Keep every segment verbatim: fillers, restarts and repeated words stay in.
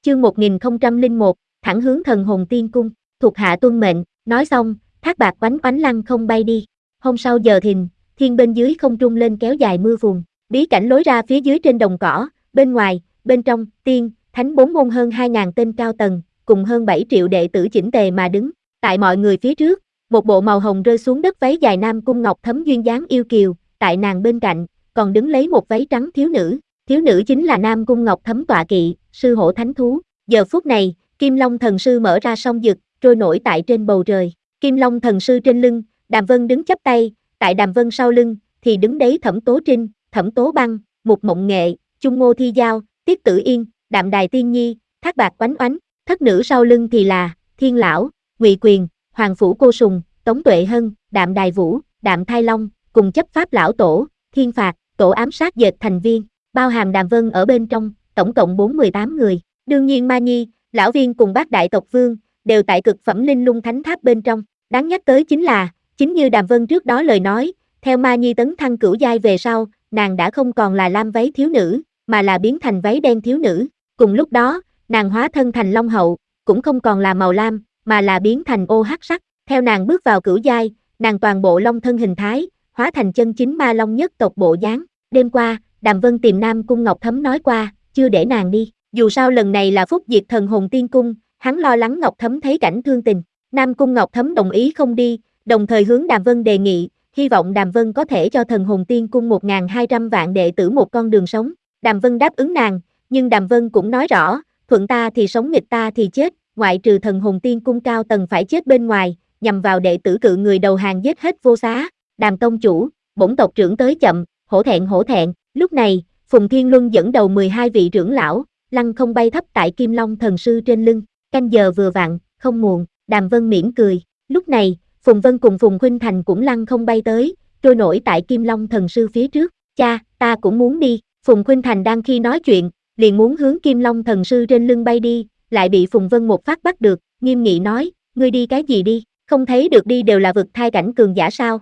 Chương một nghìn không trăm lẻ một, thẳng hướng thần hồn tiên cung, thuộc hạ tuân mệnh, nói xong, thác bạc oánh oánh lăng không bay đi. Hôm sau giờ thìn, thiên bên dưới không trung lên kéo dài mưa phùn, bí cảnh lối ra phía dưới trên đồng cỏ, bên ngoài, bên trong, tiên, thánh bốn môn hơn hai ngàn tên cao tầng, cùng hơn bảy triệu đệ tử chỉnh tề mà đứng, tại mọi người phía trước, một bộ màu hồng rơi xuống đất váy dài nam cung ngọc thấm duyên dáng yêu kiều, tại nàng bên cạnh, còn đứng lấy một váy trắng thiếu nữ, thiếu nữ chính là nam cung ngọc thấm tọa kỵ, sư hổ thánh thú. Giờ phút này, Kim Long thần sư mở ra song dực, trôi nổi tại trên bầu trời. Kim Long thần sư trên lưng, Đàm Vân đứng chắp tay, tại Đàm Vân sau lưng, thì đứng đấy Thẩm Tố Trinh, Thẩm Tố Băng, Mục Mộng Nghệ, Chung Ngô Thi Giao, Tiết Tử Yên, Đạm Đài Tiên Nhi, Thác Bạc Oánh Oánh. Thất nữ sau lưng thì là Thiên Lão, Ngụy Quyền, Hoàng Phủ Cô Sùng, Tống Tuệ Hân, Đạm Đài Vũ, Đạm Thai Long, cùng chấp pháp lão tổ, Thiên Phạt, tổ ám sát dệt thành viên, bao hàm Đàm Vân ở bên trong, tổng cộng bốn mươi tám người. Đương nhiên Ma Nhi, Lão Viên cùng bát đại tộc vương, đều tại cực phẩm linh lung thánh tháp bên trong. Đáng nhắc tới chính là, chính như Đàm Vân trước đó lời nói, theo Ma Nhi tấn thăng cửu giai về sau, nàng đã không còn là lam váy thiếu nữ, mà là biến thành váy đen thiếu nữ. Cùng lúc đó, nàng hóa thân thành Long Hậu, cũng không còn là màu lam, mà là biến thành ô hắc sắc. Theo nàng bước vào cửu giai, nàng toàn bộ long thân hình thái, hóa thành chân chính ma long nhất tộc bộ dáng. Đêm qua, Đàm Vân tìm Nam Cung Ngọc Thấm nói qua, chưa để nàng đi. Dù sao lần này là phúc diệt thần hồn tiên cung, hắn lo lắng Ngọc Thấm thấy cảnh thương tình. Nam Cung Ngọc Thấm đồng ý không đi, đồng thời hướng Đàm Vân đề nghị, hy vọng Đàm Vân có thể cho thần hồn tiên cung một nghìn hai trăm vạn đệ tử một con đường sống. Đàm Vân đáp ứng nàng, nhưng Đàm Vân cũng nói rõ, thuận ta thì sống nghịch ta thì chết, ngoại trừ thần hồn tiên cung cao tầng phải chết bên ngoài, nhằm vào đệ tử cự người đầu hàng giết hết vô xá. Đàm tông chủ, bổn tộc trưởng tới chậm, hổ thẹn hổ thẹn. Lúc này, Phùng Thiên Luân dẫn đầu mười hai vị trưởng lão, lăng không bay thấp tại Kim Long thần sư trên lưng, canh giờ vừa vặn, không muộn. Đàm Vân mỉm cười. Lúc này, Phùng Vân cùng Phùng Khuynh Thành cũng lăng không bay tới, trôi nổi tại Kim Long thần sư phía trước. Cha, ta cũng muốn đi. Phùng Khuynh Thành đang khi nói chuyện, liền muốn hướng Kim Long thần sư trên lưng bay đi, lại bị Phùng Vân một phát bắt được, nghiêm nghị nói, ngươi đi cái gì đi, không thấy được đi đều là vực thai cảnh cường giả sao?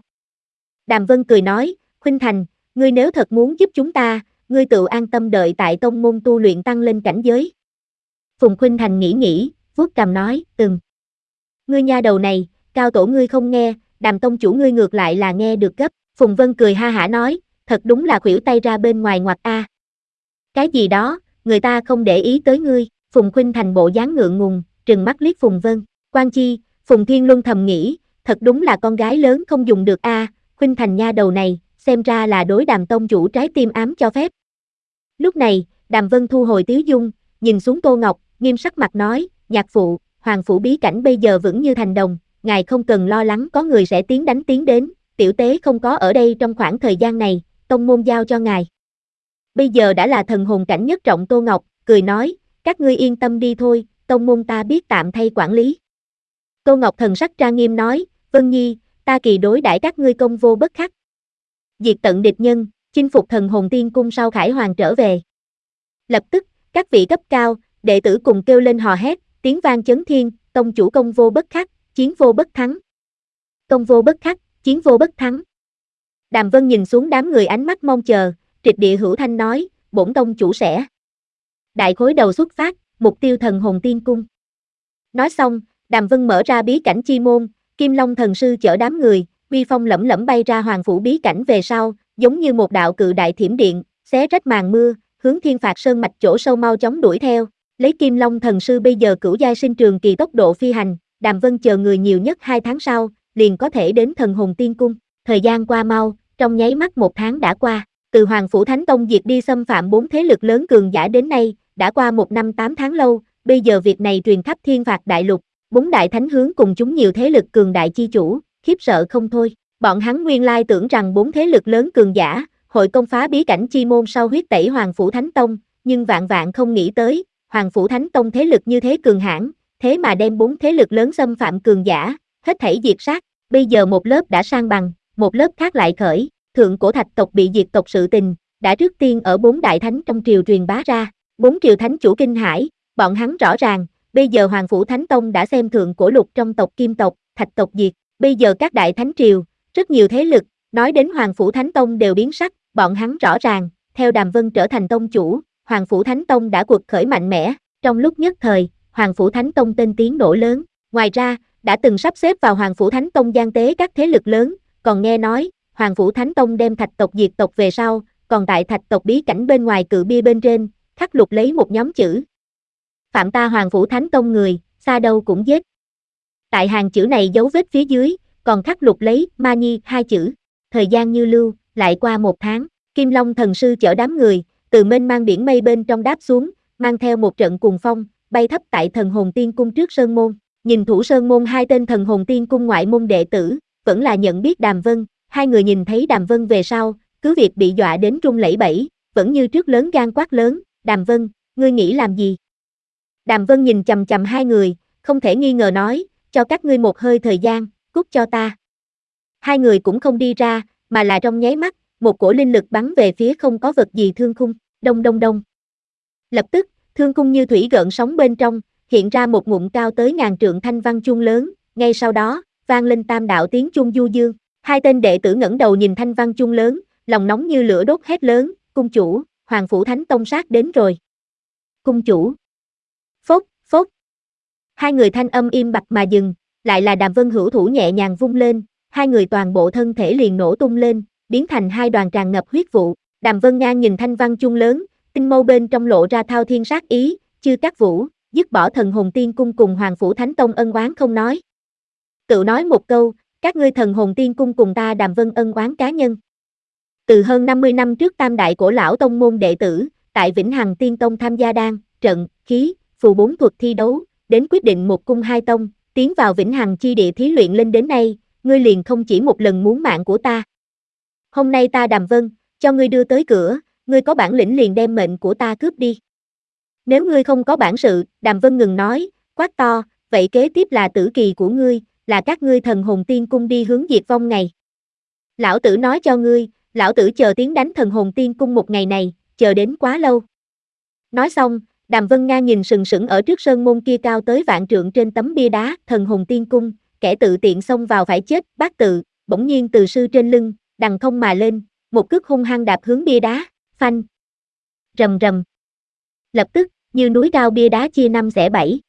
Đàm Vân cười nói, Khuynh Thành, ngươi nếu thật muốn giúp chúng ta, ngươi tự an tâm đợi tại tông môn tu luyện tăng lên cảnh giới. Phùng Khuynh Thành nghĩ nghĩ, vuốt cằm nói, ừm. Ngươi nha đầu này, cao tổ ngươi không nghe, Đàm tông chủ ngươi ngược lại là nghe được gấp. Phùng Vân cười ha hả nói, thật đúng là khuỷu tay ra bên ngoài ngoặt a. Cái gì đó, người ta không để ý tới ngươi. Phùng Khuynh Thành bộ dáng ngượng ngùng, trừng mắt liếc Phùng Vân. Quan chi, Phùng Thiên Luân thầm nghĩ, thật đúng là con gái lớn không dùng được a. À, Khuynh Thành nha đầu này, xem ra là đối Đàm tông chủ trái tim ám cho phép. Lúc này, Đàm Vân thu hồi tiếu dung, nhìn xuống Tô Ngọc, nghiêm sắc mặt nói, nhạc phụ, hoàng phủ bí cảnh bây giờ vững như thành đồng, ngài không cần lo lắng có người sẽ tiến đánh tiến đến, tiểu tế không có ở đây trong khoảng thời gian này, tông môn giao cho ngài. Bây giờ đã là thần hồn cảnh nhất trọng. Tô Ngọc, cười nói, các ngươi yên tâm đi thôi, tông môn ta biết tạm thay quản lý. Tô Ngọc thần sắc trang nghiêm nói, Vân Nhi, ta kỳ đối đãi các ngươi công vô bất khắc. Diệt tận địch nhân, chinh phục thần hồn tiên cung sau Khải Hoàng trở về. Lập tức, các vị cấp cao, đệ tử cùng kêu lên hò hét, tiếng vang chấn thiên, tông chủ công vô bất khắc, chiến vô bất thắng. Công vô bất khắc, chiến vô bất thắng. Đàm Vân nhìn xuống đám người ánh mắt mong chờ, trịch địa hữu thanh nói, bổn tông chủ sẽ. Đại khối đầu xuất phát, mục tiêu thần hồn tiên cung. Nói xong, Đàm Vân mở ra bí cảnh chi môn, Kim Long thần sư chở đám người, uy phong lẫm lẫm bay ra hoàng phủ bí cảnh về sau, giống như một đạo cự đại thiểm điện, xé rách màn mưa, hướng Thiên Phạt Sơn mạch chỗ sâu mau chóng đuổi theo. Lấy Kim Long thần sư bây giờ cửu giai sinh trường kỳ tốc độ phi hành, Đàm Vân chờ người nhiều nhất hai tháng sau, liền có thể đến thần hồn tiên cung. Thời gian qua mau, trong nháy mắt một tháng đã qua, từ Hoàng phủ Thánh Tông diệt đi xâm phạm bốn thế lực lớn cường giả đến nay, đã qua một năm tám tháng lâu, bây giờ việc này truyền khắp Thiên Phạt đại lục, bốn đại thánh hướng cùng chúng nhiều thế lực cường đại chi chủ, khiếp sợ không thôi. Bọn hắn nguyên lai tưởng rằng bốn thế lực lớn cường giả, hội công phá bí cảnh chi môn sau huyết tẩy Hoàng phủ Thánh Tông, nhưng vạn vạn không nghĩ tới, Hoàng phủ Thánh Tông thế lực như thế cường hãn, thế mà đem bốn thế lực lớn xâm phạm cường giả, hết thảy diệt sát. Bây giờ một lớp đã sang bằng, một lớp khác lại khởi, thượng cổ thạch tộc bị diệt tộc sự tình, đã trước tiên ở bốn đại thánh trong triều truyền bá ra. Bốn triều thánh chủ kinh hãi, bọn hắn rõ ràng, bây giờ Hoàng phủ Thánh Tông đã xem thượng cổ lục trong tộc Kim tộc, Thạch tộc diệt, bây giờ các đại thánh triều, rất nhiều thế lực, nói đến Hoàng phủ Thánh Tông đều biến sắc, bọn hắn rõ ràng, theo Đàm Vân trở thành tông chủ, Hoàng phủ Thánh Tông đã quật khởi mạnh mẽ, Trong lúc nhất thời, Hoàng Phủ Thánh Tông tên tiếng nổ lớn. Ngoài ra, đã từng sắp xếp vào Hoàng Phủ Thánh Tông gian tế các thế lực lớn, còn nghe nói, Hoàng Phủ Thánh Tông đem thạch tộc diệt tộc về sau, còn tại thạch tộc bí cảnh bên ngoài cự bia bên trên, khắc lục lấy một nhóm chữ. Phạm ta Hoàng Phủ Thánh Tông người, xa đâu cũng giết. Tại hàng chữ này dấu vết phía dưới, còn khắc lục lấy Ma Nhi hai chữ. Thời gian như lưu, lại qua một tháng, Kim Long thần sư chở đám người, từ mênh mang biển mây bên trong đáp xuống, mang theo một trận cuồng phong, bay thấp tại thần hồn tiên cung trước sơn môn. Nhìn thủ sơn môn hai tên thần hồn tiên cung ngoại môn đệ tử, vẫn là nhận biết Đàm Vân. Hai người nhìn thấy Đàm Vân về sau, cứ việc bị dọa đến run lẩy bẩy, vẫn như trước lớn gan quát lớn, Đàm Vân, ngươi nghĩ làm gì? Đàm Vân nhìn chằm chằm hai người, không thể nghi ngờ nói, cho các ngươi một hơi thời gian, cút cho ta. Hai người cũng không đi ra, mà là trong nháy mắt, một cổ linh lực bắn về phía không có vật gì thương khung, đông đông đông. Lập tức, thương khung như thủy gợn sóng bên trong, hiện ra một ngụm cao tới ngàn trượng thanh văn chuông lớn, ngay sau đó, vang lên tam đạo tiếng chuông du dương. Hai tên đệ tử ngẩng đầu nhìn thanh văn chuông lớn, lòng nóng như lửa đốt hét lớn, cung chủ, Hoàng Phủ Thánh Tông sát đến rồi. Cung chủ. Phốc, phốc. Hai người thanh âm im bặt mà dừng, lại là Đàm Vân hữu thủ nhẹ nhàng vung lên, hai người toàn bộ thân thể liền nổ tung lên, biến thành hai đoàn tràn ngập huyết vụ. Đàm Vân ngang nhìn thanh văn chuông lớn, tinh mâu bên trong lộ ra thao thiên sát ý, chư các vũ, dứt bỏ thần hồn tiên cung cùng Hoàng Phủ Thánh Tông ân oán không nói. Tự nói một câu, các ngươi thần hồn tiên cung cùng ta Đàm Vân ân oán cá nhân. Từ hơn năm mươi năm trước tam đại cổ lão tông môn đệ tử, tại Vĩnh Hằng Tiên Tông tham gia đan, trận, khí, phù bốn thuật thi đấu, đến quyết định một cung hai tông, tiến vào Vĩnh Hằng chi địa thí luyện lên đến nay, ngươi liền không chỉ một lần muốn mạng của ta. Hôm nay ta Đàm Vân, cho ngươi đưa tới cửa, ngươi có bản lĩnh liền đem mệnh của ta cướp đi. Nếu ngươi không có bản sự, Đàm Vân ngừng nói, quát to, vậy kế tiếp là tử kỳ của ngươi, là các ngươi thần hồn tiên cung đi hướng diệt vong ngày. Lão tử nói cho ngươi, lão tử chờ tiến đánh thần hồn tiên cung một ngày này, chờ đến quá lâu. Nói xong, Đàm Vân Nga nhìn sừng sững ở trước sơn môn kia cao tới vạn trượng trên tấm bia đá, thần hồn tiên cung, kẻ tự tiện xông vào phải chết, bát tự, bỗng nhiên từ sư trên lưng, đằng không mà lên, một cước hung hăng đạp hướng bia đá, phanh. Rầm rầm. Lập tức, như núi cao bia đá chia năm xẻ bảy.